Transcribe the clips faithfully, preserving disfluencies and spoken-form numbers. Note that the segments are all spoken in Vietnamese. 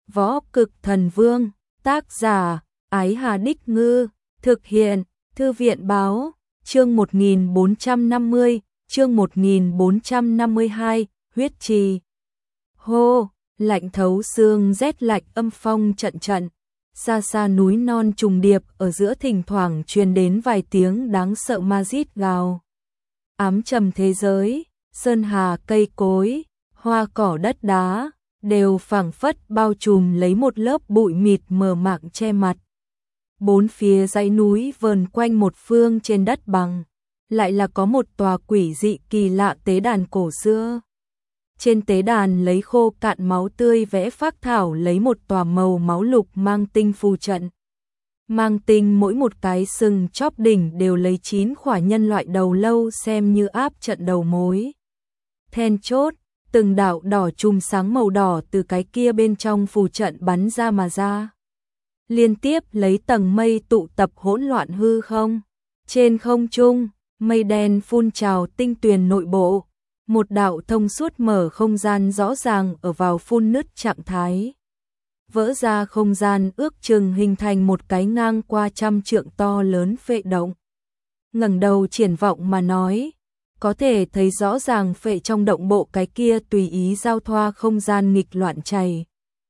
Võ Cực Thần Vương, tác giả, Ái Hà Đích Ngư, thực hiện, Thư viện Báo, chương một nghìn bốn trăm năm mươi, chương một nghìn bốn trăm năm mươi hai, huyết trì. Hô, lạnh thấu xương rét lạnh âm phong trận trận, xa xa núi non trùng điệp ở giữa thỉnh thoảng truyền đến vài tiếng đáng sợ ma rít gào. Ám trầm thế giới, sơn hà cây cối, hoa cỏ đất đá, đều phảng phất bao trùm lấy một lớp bụi mịt mờ mạc che mặt. Bốn phía dãy núi vờn quanh một phương trên đất bằng, lại là có một tòa quỷ dị kỳ lạ tế đàn cổ xưa. Trên tế đàn lấy khô cạn máu tươi vẽ phác thảo lấy một tòa màu máu lục mang tinh phù trận. Mang tinh mỗi một cái sừng chóp đỉnh đều lấy chín khỏa nhân loại đầu lâu xem như áp trận đầu mối. Then chốt, từng đạo đỏ chùm sáng màu đỏ từ cái kia bên trong phù trận bắn ra mà ra. Liên tiếp lấy tầng mây tụ tập hỗn loạn hư không. Trên không trung, mây đen phun trào tinh tuyền nội bộ. Một đạo thông suốt mở không gian rõ ràng ở vào phun nứt trạng thái. Vỡ ra không gian ước chừng hình thành một cái ngang qua trăm trượng to lớn phệ động. Ngẩng đầu triển vọng mà nói, có thể thấy rõ ràng phệ trong động bộ cái kia tùy ý giao thoa không gian nghịch loạn chảy.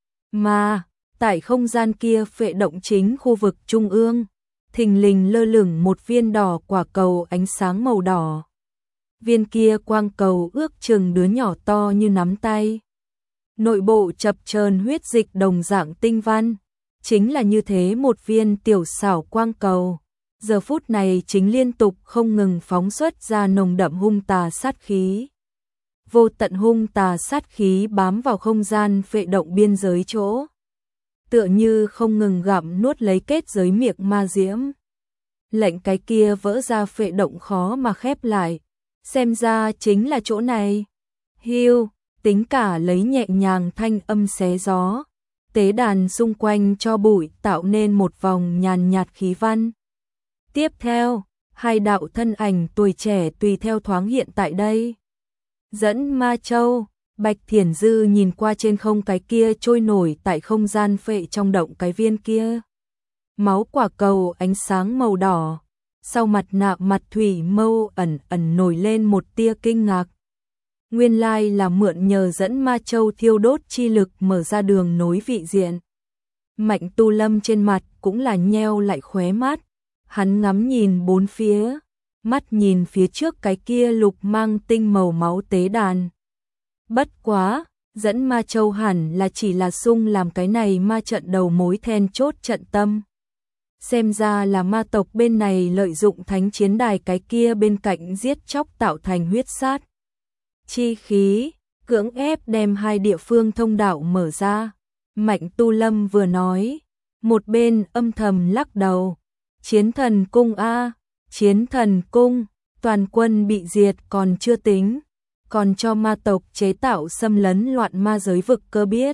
Mà, tại không gian kia phệ động chính khu vực trung ương, thình lình lơ lửng một viên đỏ quả cầu ánh sáng màu đỏ. Viên kia quang cầu ước chừng đứa nhỏ to như nắm tay. Nội bộ chập chờn huyết dịch đồng dạng tinh văn, chính là như thế một viên tiểu xảo quang cầu. Giờ phút này chính liên tục không ngừng phóng xuất ra nồng đậm hung tà sát khí. Vô tận hung tà sát khí bám vào không gian phệ động biên giới chỗ. Tựa như không ngừng gặm nuốt lấy kết giới miệng ma diễm. Lệnh cái kia vỡ ra phệ động khó mà khép lại. Xem ra chính là chỗ này. Hiu, tính cả lấy nhẹ nhàng thanh âm xé gió. Tế đàn xung quanh cho bụi tạo nên một vòng nhàn nhạt khí văn. Tiếp theo, hai đạo thân ảnh tuổi trẻ tùy theo thoáng hiện tại đây. Dẫn Ma Châu, Bạch Thiển Dư nhìn qua trên không cái kia trôi nổi tại không gian phệ trong động cái viên kia. Máu quả cầu ánh sáng màu đỏ. Sau mặt nạ mặt thủy mâu ẩn ẩn nổi lên một tia kinh ngạc. Nguyên lai là mượn nhờ dẫn Ma Châu thiêu đốt chi lực mở ra đường nối vị diện. Mạnh Tu Lâm trên mặt cũng là nheo lại khóe mắt. Hắn ngắm nhìn bốn phía, mắt nhìn phía trước cái kia lục mang tinh màu máu tế đàn. Bất quá, dẫn Ma Châu hẳn là chỉ là sung làm cái này ma trận đầu mối then chốt trận tâm. Xem ra là ma tộc bên này lợi dụng thánh chiến đài cái kia bên cạnh giết chóc tạo thành huyết sát. Chi khí, cưỡng ép đem hai địa phương thông đạo mở ra. Mạnh Tu Lâm vừa nói, một bên âm thầm lắc đầu. Chiến thần cung a, chiến thần cung, toàn quân bị diệt còn chưa tính, còn cho ma tộc chế tạo xâm lấn loạn ma giới vực cơ biết.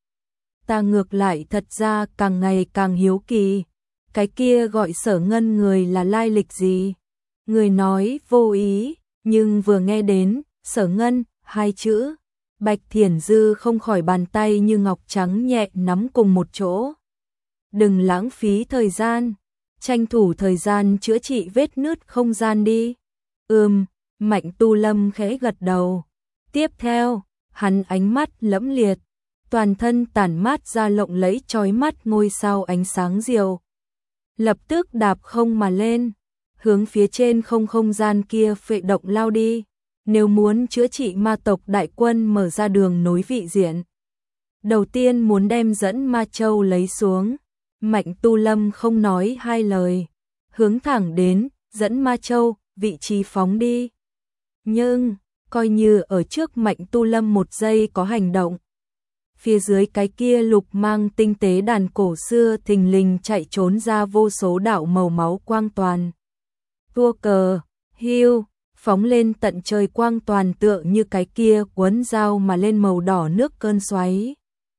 Ta ngược lại thật ra càng ngày càng hiếu kỳ, cái kia gọi Sở Ngân người là lai lịch gì? Người nói vô ý, nhưng vừa nghe đến Sở Ngân hai chữ, Bạch Thiển Dư không khỏi bàn tay như ngọc trắng nhẹ nắm cùng một chỗ. Đừng lãng phí thời gian. Tranh thủ thời gian chữa trị vết nứt không gian đi. Ừm, Mạnh Tu Lâm khẽ gật đầu. Tiếp theo, hắn ánh mắt lẫm liệt, toàn thân tản mát ra lộng lẫy chói mắt ngôi sao ánh sáng diệu. Lập tức đạp không mà lên, hướng phía trên không không gian kia phệ động lao đi. Nếu muốn chữa trị ma tộc đại quân mở ra đường nối vị diện, đầu tiên muốn đem dẫn Ma Châu lấy xuống. Mạnh Tu Lâm không nói hai lời, hướng thẳng đến dẫn Ma Châu vị trí phóng đi. Nhưng, coi như ở trước Mạnh Tu Lâm một giây có hành động. Phía dưới cái kia lục mang tinh tế đàn cổ xưa thình lình chạy trốn ra vô số đạo màu máu quang toàn. Tua cờ, hiu, phóng lên tận trời quang toàn tựa như cái kia quấn dao mà lên màu đỏ nước cơn xoáy.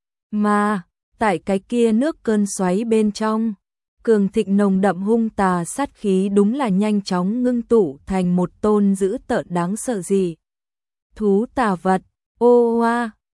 Mà, tại cái kia nước cơn xoáy bên trong, cường thịnh nồng đậm hung tà sát khí đúng là nhanh chóng ngưng tụ thành một tôn dữ tợn đáng sợ gì. Thú tà vật, ô oa,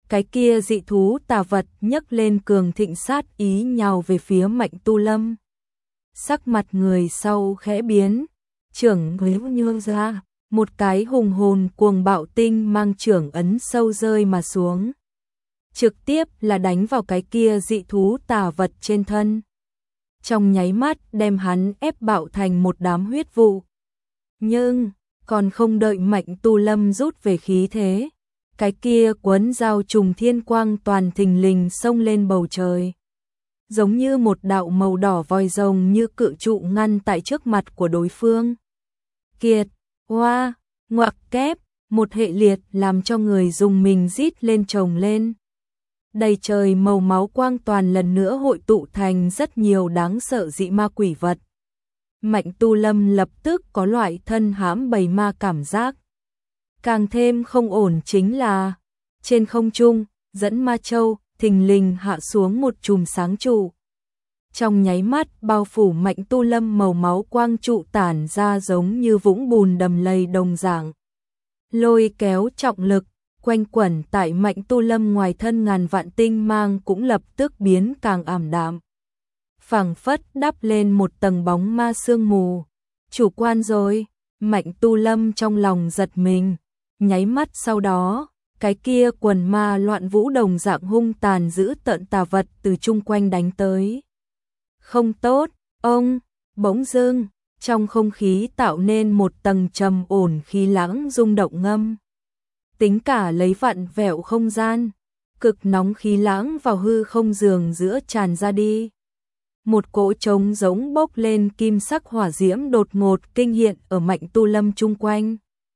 cái kia dị thú tà vật nhấc lên cường thịnh sát ý nhào về phía Mạnh Tu Lâm. Sắc mặt người sau khẽ biến, trưởng nếu như ra, một cái hùng hồn cuồng bạo tinh mang trưởng ấn sâu rơi mà xuống. Trực tiếp là đánh vào cái kia dị thú tà vật trên thân. Trong nháy mắt đem hắn ép bạo thành một đám huyết vụ. Nhưng, còn không đợi Mạnh Tu Lâm rút về khí thế, cái kia quấn dao trùng thiên quang toàn thình lình xông lên bầu trời. Giống như một đạo màu đỏ vòi rồng như cự trụ ngăn tại trước mặt của đối phương. Kiệt, hoa, ngoặc kép, một hệ liệt làm cho người dùng mình rít lên chồng lên. Đầy trời màu máu quang toàn lần nữa hội tụ thành rất nhiều đáng sợ dị ma quỷ vật. Mạnh Tu Lâm lập tức có loại thân hãm bầy ma cảm giác. Càng thêm không ổn chính là, trên không trung, dẫn ma châu, thình lình hạ xuống một chùm sáng trụ. Trong nháy mắt bao phủ Mạnh Tu Lâm màu máu quang trụ tản ra giống như vũng bùn đầm lầy đồng dạng. Lôi kéo trọng lực, quanh quẩn tại Mạnh Tu Lâm ngoài thân ngàn vạn tinh mang cũng lập tức biến càng ảm đạm. Phảng phất đắp lên một tầng bóng ma sương mù. Chủ quan rồi, Mạnh Tu Lâm trong lòng giật mình. Nháy mắt sau đó, cái kia quần ma loạn vũ đồng dạng hung tàn giữ tợn tà vật từ chung quanh đánh tới. Không tốt, ông, bỗng dưng, trong không khí tạo nên một tầng trầm ổn khí lãng rung động ngâm. Tính cả lấy vặn vẹo không gian, cực nóng khí lãng vào hư không giường giữa tràn ra đi. Một cỗ trống giống bốc lên kim sắc hỏa diễm đột ngột kinh hiện ở Mạnh Tu Lâm chung quanh.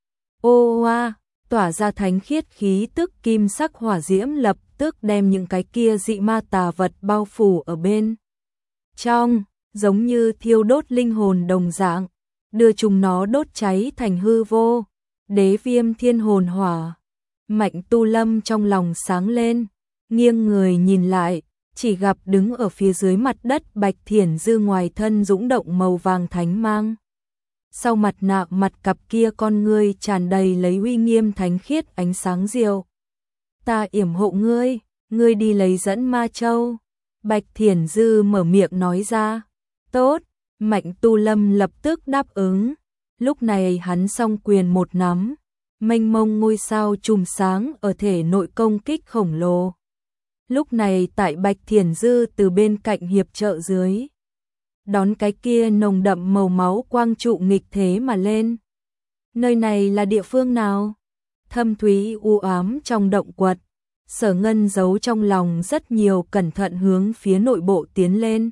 Ô oa, tỏa ra thánh khiết khí tức kim sắc hỏa diễm lập tức đem những cái kia dị ma tà vật bao phủ ở bên trong, giống như thiêu đốt linh hồn đồng dạng, đưa chúng nó đốt cháy thành hư vô. Đế viêm thiên hồn hỏa. Mạnh Tu Lâm trong lòng sáng lên, nghiêng người nhìn lại, chỉ gặp đứng ở phía dưới mặt đất Bạch Thiển Dư ngoài thân dũng động màu vàng thánh mang. Sau mặt nạ mặt cặp kia con ngươi tràn đầy lấy uy nghiêm thánh khiết ánh sáng diệu. Ta yểm hộ ngươi, ngươi đi lấy dẫn ma châu. Bạch Thiển Dư mở miệng nói ra. Tốt, Mạnh Tu Lâm lập tức đáp ứng. Lúc này hắn song quyền một nắm, mênh mông ngôi sao chùm sáng ở thể nội công kích khổng lồ. Lúc này tại Bạch Thiển Dư từ bên cạnh hiệp trợ dưới, đón cái kia nồng đậm màu máu quang trụ nghịch thế mà lên. Nơi này là địa phương nào? Thâm thúy u ám trong động quật, Sở Ngân giấu trong lòng rất nhiều cẩn thận hướng phía nội bộ tiến lên.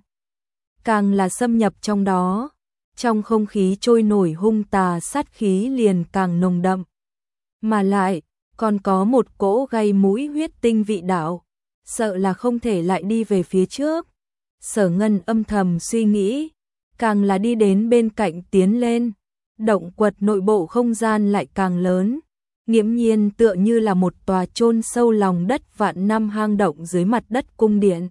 Càng là xâm nhập trong đó, trong không khí trôi nổi hung tà sát khí liền càng nồng đậm. Mà lại, còn có một cỗ gây mũi huyết tinh vị đạo, sợ là không thể lại đi về phía trước. Sở Ngân âm thầm suy nghĩ, càng là đi đến bên cạnh tiến lên, động quật nội bộ không gian lại càng lớn, nghiễm nhiên tựa như là một tòa chôn sâu lòng đất vạn năm hang động dưới mặt đất cung điện.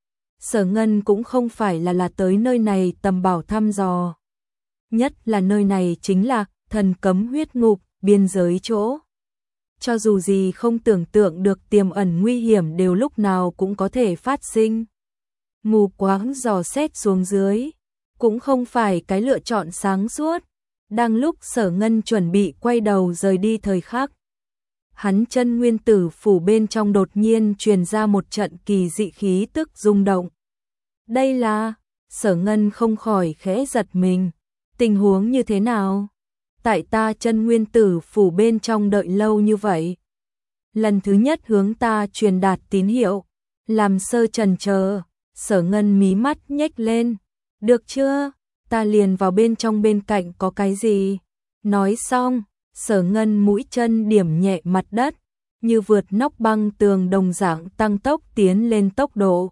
Sở Ngân cũng không phải là là tới nơi này tầm bảo thăm dò. Nhất là nơi này chính là thần cấm huyết ngục, biên giới chỗ. Cho dù gì không tưởng tượng được tiềm ẩn nguy hiểm đều lúc nào cũng có thể phát sinh. Mù quáng dò xét xuống dưới, cũng không phải cái lựa chọn sáng suốt. Đang lúc Sở Ngân chuẩn bị quay đầu rời đi thời khắc, hắn chân nguyên tử phủ bên trong đột nhiên truyền ra một trận kỳ dị khí tức rung động. Đây là, Sở Ngân không khỏi khẽ giật mình. Tình huống như thế nào? Tại ta chân nguyên tử phủ bên trong đợi lâu như vậy. Lần thứ nhất hướng ta truyền đạt tín hiệu, làm sơ trần chờ. Sở Ngân mí mắt nhếch lên. Được chưa? Ta liền vào bên trong bên cạnh có cái gì? Nói xong, Sở Ngân mũi chân điểm nhẹ mặt đất, như vượt nóc băng tường đồng dạng tăng tốc tiến lên tốc độ.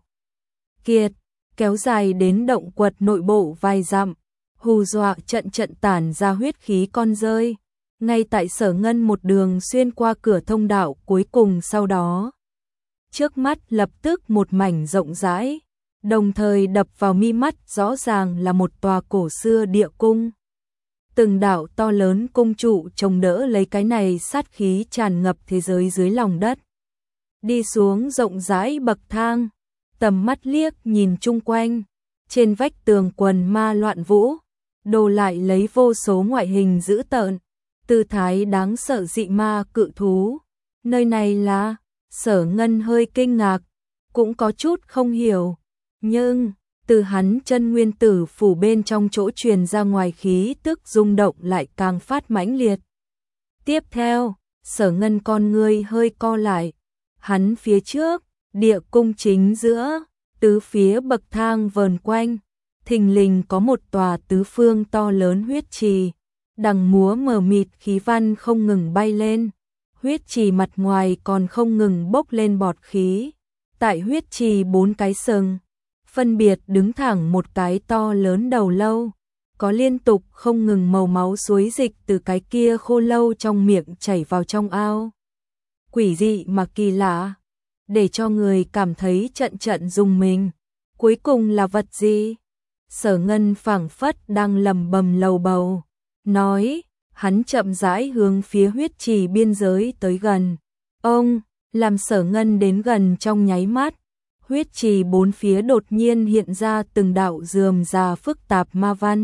Kiệt, kéo dài đến động quật nội bộ vài dặm, hù dọa trận trận tản ra huyết khí con rơi. Ngay tại Sở Ngân một đường xuyên qua cửa thông đạo cuối cùng sau đó. Trước mắt lập tức một mảnh rộng rãi, đồng thời đập vào mi mắt rõ ràng là một tòa cổ xưa địa cung. Từng đạo to lớn cung trụ chống đỡ lấy cái này sát khí tràn ngập thế giới dưới lòng đất. đi xuống rộng rãi bậc thang, tầm mắt liếc nhìn chung quanh, trên vách tường quần ma loạn vũ, đồ lại lấy vô số ngoại hình dữ tợn, tư thái đáng sợ dị ma cự thú. Nơi này là, Sở Ngân hơi kinh ngạc, cũng có chút không hiểu, nhưng từ hắn chân nguyên tử phủ bên trong chỗ truyền ra ngoài khí tức rung động lại càng phát mãnh liệt. Tiếp theo, Sở Ngân con ngươi hơi co lại, hắn phía trước, địa cung chính giữa, tứ phía bậc thang vờn quanh, thình lình có một tòa tứ phương to lớn huyết trì, đằng múa mờ mịt khí văn không ngừng bay lên, huyết trì mặt ngoài còn không ngừng bốc lên bọt khí. Tại huyết trì bốn cái sừng, phân biệt đứng thẳng một cái to lớn đầu lâu, có liên tục không ngừng màu máu suối dịch từ cái kia khô lâu trong miệng chảy vào trong ao. Quỷ dị mà kỳ lạ, để cho người cảm thấy trận trận rùng mình. Cuối cùng là vật gì? Sở Ngân phảng phất đang lầm bầm lầu bầu, nói, hắn chậm rãi hướng phía huyết trì biên giới tới gần. Ông, làm Sở Ngân đến gần trong nháy mắt, huyết trì bốn phía đột nhiên hiện ra từng đạo rườm rà phức tạp ma văn.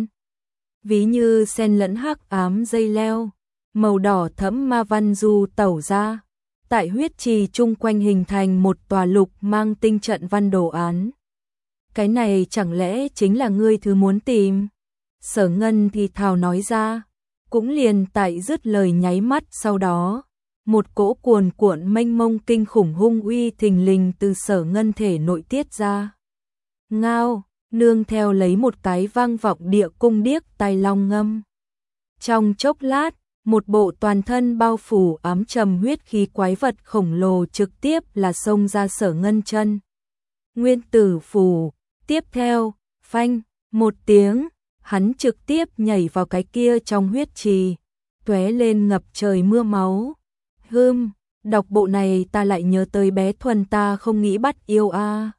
Ví như xen lẫn hắc ám dây leo, màu đỏ thẫm ma văn du tẩu ra, tại huyết trì chung quanh hình thành một tòa lục mang tinh trận văn đồ án. Cái này chẳng lẽ chính là ngươi thứ muốn tìm? Sở Ngân thì thào nói ra, cũng liền tại dứt lời nháy mắt sau đó, một cỗ cuồn cuộn mênh mông kinh khủng hung uy thình lình từ Sở Ngân thể nội tiết ra. Ngao, nương theo lấy một cái vang vọng địa cung điếc tai long ngâm. Trong chốc lát, một bộ toàn thân bao phủ ám trầm huyết khí quái vật khổng lồ trực tiếp là xông ra Sở Ngân chân. Nguyên tử phù, tiếp theo, phanh, một tiếng, hắn trực tiếp nhảy vào cái kia trong huyết trì, tóe lên ngập trời mưa máu. Hừm, đọc bộ này ta lại nhớ tới bé Thuần ta không nghĩ bắt yêu a. À.